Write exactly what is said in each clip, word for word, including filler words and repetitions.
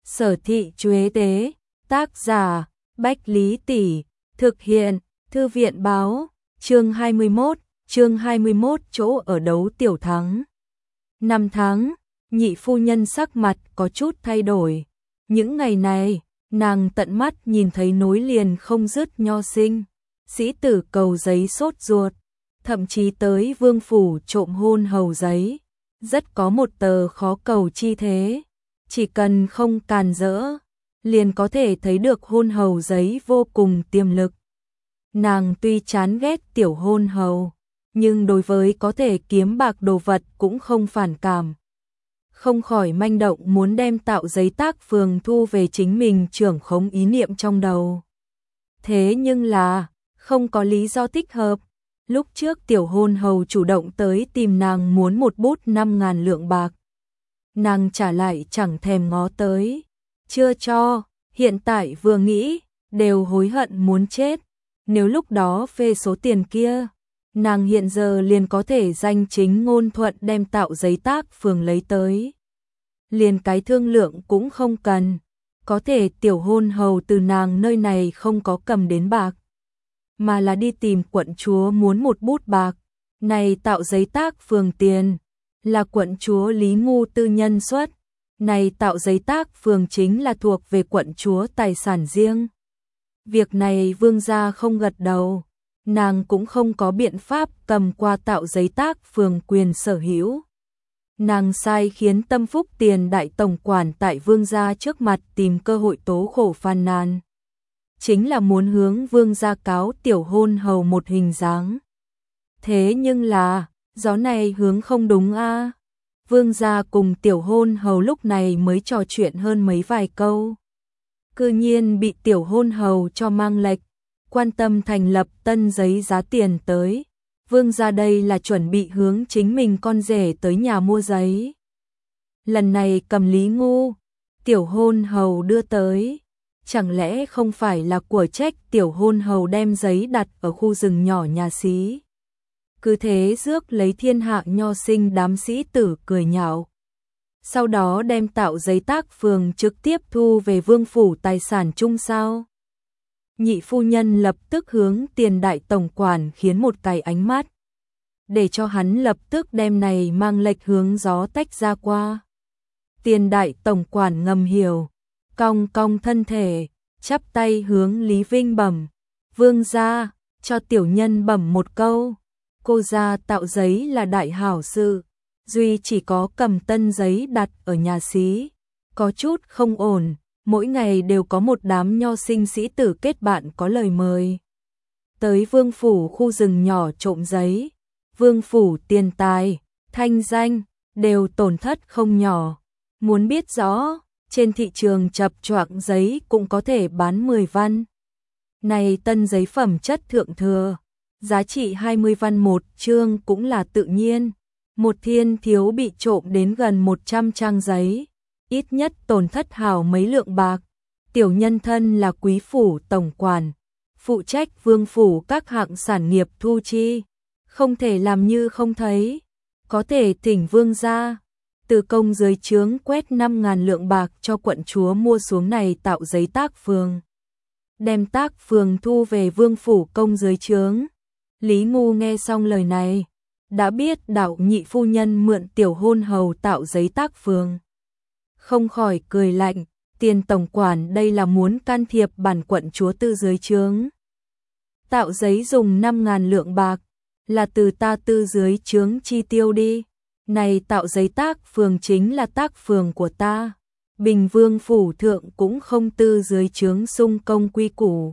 Sở Thị Chuế Tế, tác giả, Bách Lý Tỷ, thực hiện, Thư viện Báo, chương hai mươi mốt, chương hai mươi mốt chỗ ở đấu tiểu thắng. Năm tháng, nhị phu nhân sắc mặt có chút thay đổi. Những ngày này, nàng tận mắt nhìn thấy nối liền không dứt nho sinh, sĩ tử cầu giấy sốt ruột, thậm chí tới vương phủ trộm hôn hầu giấy. Rất có một tờ khó cầu chi thế, chỉ cần không càn rỡ, liền có thể thấy được hôn hầu giấy vô cùng tiềm lực. Nàng tuy chán ghét tiểu hôn hầu, nhưng đối với có thể kiếm bạc đồ vật cũng không phản cảm. Không khỏi manh động muốn đem tạo giấy tác phường thu về chính mình trưởng khống ý niệm trong đầu. Thế nhưng là, không có lý do thích hợp. Lúc trước tiểu hôn hầu chủ động tới tìm nàng muốn một bút năm ngàn lượng bạc. Nàng trả lại chẳng thèm ngó tới. Chưa cho, hiện tại vừa nghĩ, đều hối hận muốn chết. Nếu lúc đó phê số tiền kia, nàng hiện giờ liền có thể danh chính ngôn thuận đem tạo giấy tác phường lấy tới. Liền cái thương lượng cũng không cần, có thể tiểu hôn hầu từ nàng nơi này không có cầm đến bạc, mà là đi tìm quận chúa muốn một bút bạc. Này tạo giấy tác phường tiền, là quận chúa Lý Ngu tư nhân xuất. Này tạo giấy tác phường chính là thuộc về quận chúa tài sản riêng. Việc này vương gia không gật đầu, nàng cũng không có biện pháp cầm qua tạo giấy tác phường quyền sở hữu. Nàng sai khiến tâm phúc tiền đại tổng quản tại vương gia trước mặt tìm cơ hội tố khổ phàn nàn. Chính là muốn hướng vương gia cáo tiểu hôn hầu một hình dáng. Thế nhưng là, gió này hướng không đúng a. À. Vương gia cùng tiểu hôn hầu lúc này mới trò chuyện hơn mấy vài câu. Cư nhiên bị tiểu hôn hầu cho mang lệch, quan tâm thành lập tân giấy giá tiền tới. Vương gia đây là chuẩn bị hướng chính mình con rể tới nhà mua giấy. Lần này cầm Lý Ngu, tiểu hôn hầu đưa tới. Chẳng lẽ không phải là của trách tiểu hôn hầu đem giấy đặt ở khu rừng nhỏ nhà xí. Cứ thế rước lấy thiên hạ nho sinh đám sĩ tử cười nhạo. Sau đó đem tạo giấy tác phường trực tiếp thu về vương phủ tài sản chung sao. Nhị phu nhân lập tức hướng tiền đại tổng quản khiến một cái ánh mắt, để cho hắn lập tức đem này mang lệch hướng gió tách ra qua. Tiền đại tổng quản ngầm hiểu, cong cong thân thể, chắp tay hướng Lý Vinh bẩm, vương gia, cho tiểu nhân bẩm một câu, cô gia tạo giấy là đại hảo sự, duy chỉ có cầm tân giấy đặt ở nhà xí, có chút không ổn, mỗi ngày đều có một đám nho sinh sĩ tử kết bạn có lời mời. Tới vương phủ khu rừng nhỏ trộm giấy, vương phủ tiền tài, thanh danh, đều tổn thất không nhỏ. Muốn biết rõ, trên thị trường chập choạng giấy cũng có thể bán mười văn. Này tân giấy phẩm chất thượng thừa, giá trị hai mươi văn một chương cũng là tự nhiên. Một thiên thiếu bị trộm đến gần một trăm trang giấy, ít nhất tổn thất hào mấy lượng bạc. Tiểu nhân thân là quý phủ tổng quản, phụ trách vương phủ các hạng sản nghiệp thu chi, không thể làm như không thấy, có thể thỉnh vương gia từ công dưới trướng quét năm ngàn lượng bạc cho quận chúa mua xuống này tạo giấy tác phường. Đem tác phường thu về vương phủ công dưới trướng. Lý Ngu nghe xong lời này, đã biết đạo nhị phu nhân mượn tiểu hôn hầu tạo giấy tác phường. Không khỏi cười lạnh, tiền tổng quản đây là muốn can thiệp bản quận chúa tư dưới trướng. Tạo giấy dùng năm ngàn lượng bạc, là từ ta tư dưới trướng chi tiêu đi. Này tạo giấy tác phường chính là tác phường của ta. Bình vương phủ thượng cũng không tư dưới trướng sung công quy củ.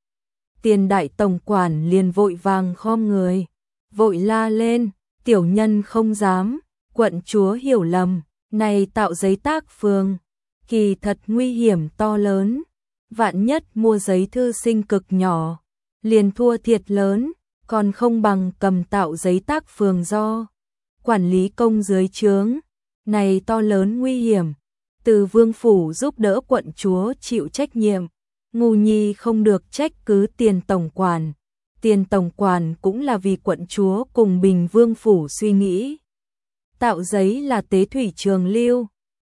Tiền đại tổng quản liền vội vàng khom người, vội la lên, tiểu nhân không dám, quận chúa hiểu lầm, này tạo giấy tác phường, kỳ thật nguy hiểm to lớn, vạn nhất mua giấy thư sinh cực nhỏ, liền thua thiệt lớn, còn không bằng cầm tạo giấy tác phường do quản lý công dưới trướng, này to lớn nguy hiểm, từ vương phủ giúp đỡ quận chúa chịu trách nhiệm. Ngu nhi không được trách cứ tiền tổng quản, tiền tổng quản cũng là vì quận chúa cùng Bình vương phủ suy nghĩ. Tạo giấy là tế thủy trường lưu,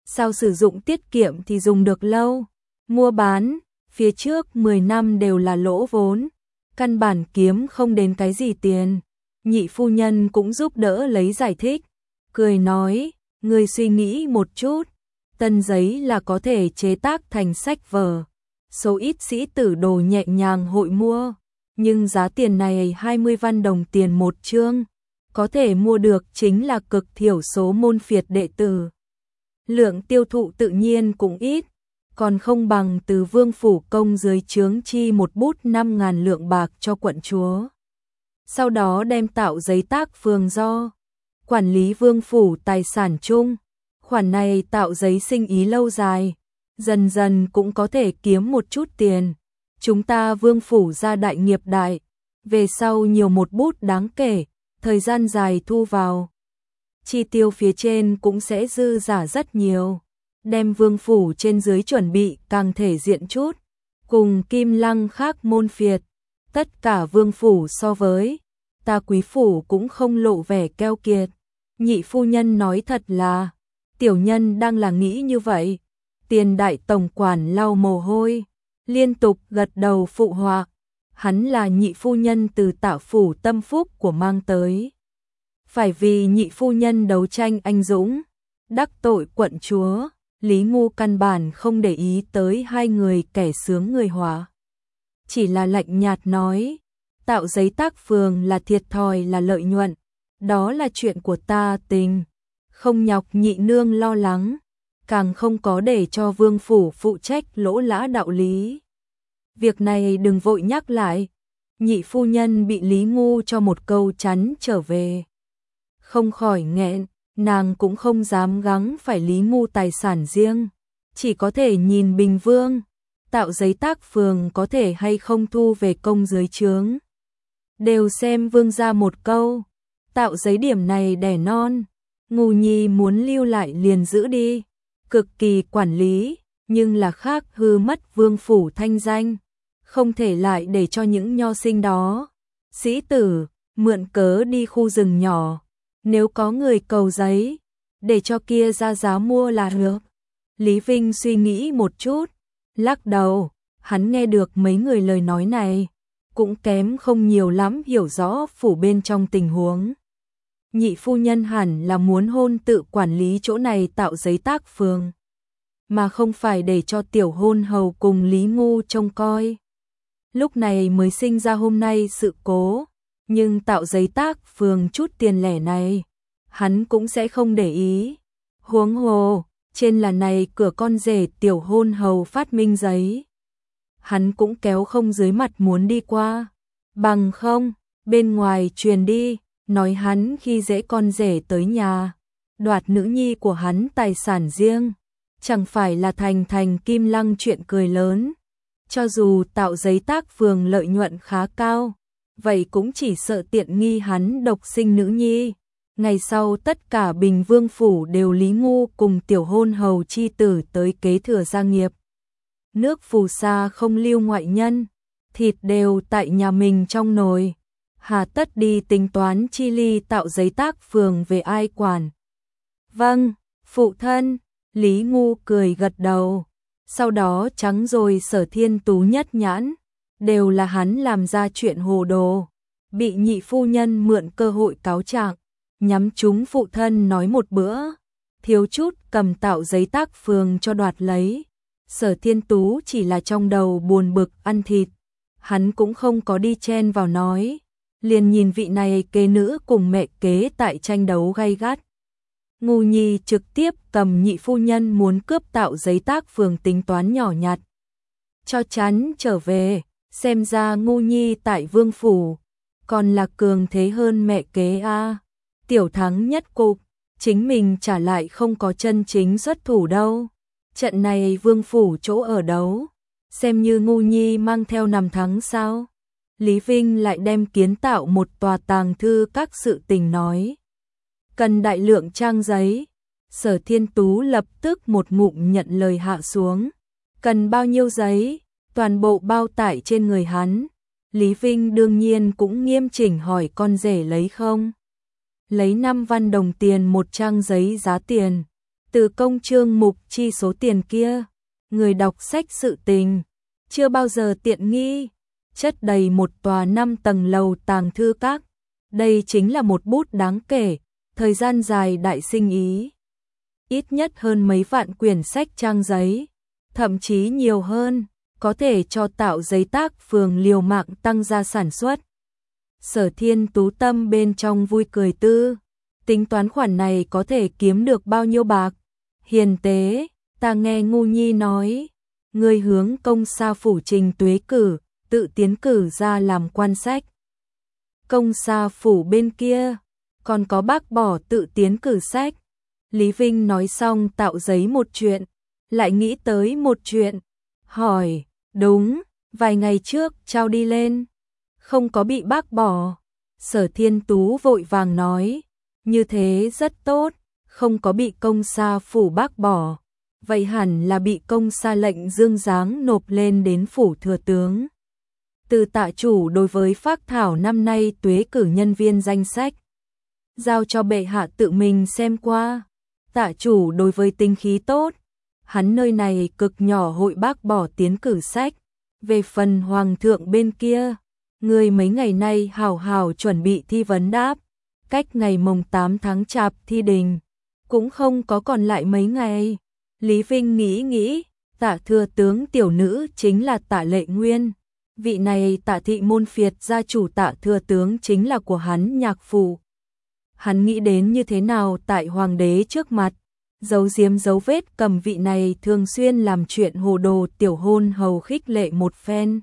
Sao sử dụng tiết kiệm thì dùng được lâu, mua bán, phía trước mười năm đều là lỗ vốn, căn bản kiếm không đến cái gì tiền. Nhị phu nhân cũng giúp đỡ lấy giải thích, cười nói, người suy nghĩ một chút, tân giấy là có thể chế tác thành sách vở, số ít sĩ tử đồ nhẹ nhàng hội mua, nhưng giá tiền này hai mươi văn đồng tiền một chương, có thể mua được chính là cực thiểu số môn phiệt đệ tử. Lượng tiêu thụ tự nhiên cũng ít, còn không bằng từ vương phủ công dưới trướng chi một bút năm ngàn lượng bạc cho quận chúa. Sau đó đem tạo giấy tác phường do quản lý vương phủ tài sản chung, khoản này tạo giấy sinh ý lâu dài, dần dần cũng có thể kiếm một chút tiền. Chúng ta vương phủ ra đại nghiệp đại, về sau nhiều một bút đáng kể, thời gian dài thu vào. Chi tiêu phía trên cũng sẽ dư giả rất nhiều, đem vương phủ trên dưới chuẩn bị càng thể diện chút, cùng Kim Lăng khác môn phiệt, tất cả vương phủ so với ta quý phủ cũng không lộ vẻ keo kiệt. Nhị phu nhân nói thật là, tiểu nhân đang là nghĩ như vậy. Tiền đại tổng quản lau mồ hôi, liên tục gật đầu phụ họa, hắn là nhị phu nhân từ Tạ phủ Tâm Phúc của mang tới. Phải vì nhị phu nhân đấu tranh anh dũng, đắc tội quận chúa, Lý Ngu căn bản không để ý tới hai người kẻ sướng người họa. Chỉ là lạnh nhạt nói, tạo giấy tác phường là thiệt thòi là lợi nhuận, đó là chuyện của ta tình, không nhọc nhị nương lo lắng, càng không có để cho vương phủ phụ trách lỗ lã đạo lý. Việc này đừng vội nhắc lại, nhị phu nhân bị Lý Ngu cho một câu chắn trở về. Không khỏi nghẹn, nàng cũng không dám gắng phải Lý Ngu tài sản riêng, chỉ có thể nhìn Bình Vương, tạo giấy tác phường có thể hay không thu về công dưới trướng. Đều xem vương ra một câu, tạo giấy điểm này đẻ non, Ngu nhi muốn lưu lại liền giữ đi, cực kỳ quản lý, nhưng là khác hư mất vương phủ thanh danh, không thể lại để cho những nho sinh đó. Sĩ tử, mượn cớ đi khu rừng nhỏ, nếu có người cầu giấy, để cho kia ra giá mua là được. Lý Vinh suy nghĩ một chút, lắc đầu, hắn nghe được mấy người lời nói này, cũng kém không nhiều lắm hiểu rõ phủ bên trong tình huống. Nhị phu nhân hẳn là muốn hôn tự quản lý chỗ này tạo giấy tác phường, mà không phải để cho tiểu hôn hầu cùng Lý Ngu trông coi. Lúc này mới sinh ra hôm nay sự cố, nhưng tạo giấy tác phường chút tiền lẻ này, hắn cũng sẽ không để ý. Huống hồ, trên là này cửa con rể tiểu hôn hầu phát minh giấy, hắn cũng kéo không dưới mặt muốn đi qua, bằng không, bên ngoài truyền đi, nói hắn khi dễ con rể tới nhà, đoạt nữ nhi của hắn tài sản riêng, chẳng phải là thành thành Kim Lăng chuyện cười lớn. Cho dù tạo giấy tác phường lợi nhuận khá cao, vậy cũng chỉ sợ tiện nghi hắn độc sinh nữ nhi. Ngày sau tất cả Bình Vương phủ đều Lý Ngu cùng tiểu hôn hầu chi tử tới kế thừa gia nghiệp. Nước phù sa không lưu ngoại nhân, thịt đều tại nhà mình trong nồi, hà tất đi tính toán chi ly tạo giấy tác phường về ai quản. Vâng, phụ thân, Lý Ngu cười gật đầu, sau đó trắng rồi Sở Thiên Tú nhất nhãn, đều là hắn làm ra chuyện hồ đồ, bị nhị phu nhân mượn cơ hội cáo trạng, nhắm trúng phụ thân nói một bữa, thiếu chút cầm tạo giấy tác phường cho đoạt lấy. Sở Thiên Tú chỉ là trong đầu buồn bực ăn thịt, hắn cũng không có đi chen vào nói, liền nhìn vị này kế nữ cùng mẹ kế tại tranh đấu gay gắt. Ngu nhi trực tiếp cầm nhị phu nhân muốn cướp tạo giấy tác phường tính toán nhỏ nhặt, cho chắn trở về, xem ra Ngu nhi tại vương phủ, còn là cường thế hơn mẹ kế a. Tiểu thắng nhất cục, chính mình trả lại không có chân chính xuất thủ đâu. Trận này vương phủ chỗ ở đấu, xem như Ngu nhi mang theo nằm thắng sao. Lý Vinh lại đem kiến tạo một tòa tàng thư các sự tình nói. Cần đại lượng trang giấy, Sở Thiên Tú lập tức một ngụm nhận lời hạ xuống. Cần bao nhiêu giấy, toàn bộ bao tải trên người hắn. Lý Vinh đương nhiên cũng nghiêm chỉnh hỏi con rể lấy không. Lấy năm văn đồng tiền một trang giấy giá tiền. Từ công chương mục chi số tiền kia, người đọc sách sự tình, chưa bao giờ tiện nghi, chất đầy một tòa năm tầng lầu tàng thư các. Đây chính là một bút đáng kể, thời gian dài đại sinh ý. Ít nhất hơn mấy vạn quyển sách trang giấy, thậm chí nhiều hơn, có thể cho tạo giấy tác phường liều mạng tăng gia sản xuất. Sở Thiên Tú tâm bên trong vui cười tư, tính toán khoản này có thể kiếm được bao nhiêu bạc. Hiền tế, ta nghe Ngu Nhi nói, người hướng Công Sa phủ trình tuế cử, tự tiến cử ra làm quan sách. Công Sa phủ bên kia, còn có bác bỏ tự tiến cử sách. Lý Vinh nói xong tạo giấy một chuyện, lại nghĩ tới một chuyện, hỏi, đúng, vài ngày trước trao đi lên, không có bị bác bỏ. Sở Thiên Tú vội vàng nói, như thế rất tốt, không có bị Công Sa phủ bác bỏ, vậy hẳn là bị Công Sa lệnh dương giáng nộp lên đến phủ thừa tướng. Từ tạ chủ đối với phác thảo năm nay tuế cử nhân viên danh sách, giao cho bệ hạ tự mình xem qua. Tạ chủ đối với tinh khí tốt, hắn nơi này cực nhỏ hội bác bỏ tiến cử sách. Về phần hoàng thượng bên kia, người mấy ngày nay hào hào chuẩn bị thi vấn đáp, cách ngày mồng tám tháng chạp thi đình, cũng không có còn lại mấy ngày. Lý Vinh nghĩ nghĩ, Tạ thừa tướng tiểu nữ chính là Tạ Lệ Nguyên, vị này Tạ thị môn phiệt gia chủ Tạ thừa tướng chính là của hắn nhạc phụ. Hắn nghĩ đến như thế nào tại hoàng đế trước mặt, giấu giếm dấu vết cầm vị này thường xuyên làm chuyện hồ đồ tiểu hôn hầu khích lệ một phen.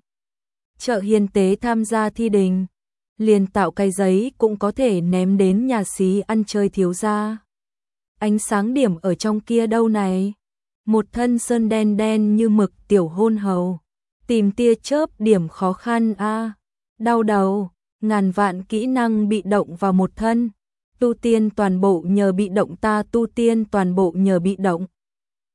Trợ hiền tế tham gia thi đình, liền tạo cái giấy cũng có thể ném đến nhà xí ăn chơi thiếu gia. Ánh sáng điểm ở trong kia đâu này? Một thân sơn đen đen như mực tiểu hôn hầu, tìm tia chớp điểm khó khăn a, à. Đau đầu, ngàn vạn kỹ năng bị động vào một thân. Tu tiên toàn bộ nhờ bị động ta tu tiên toàn bộ nhờ bị động.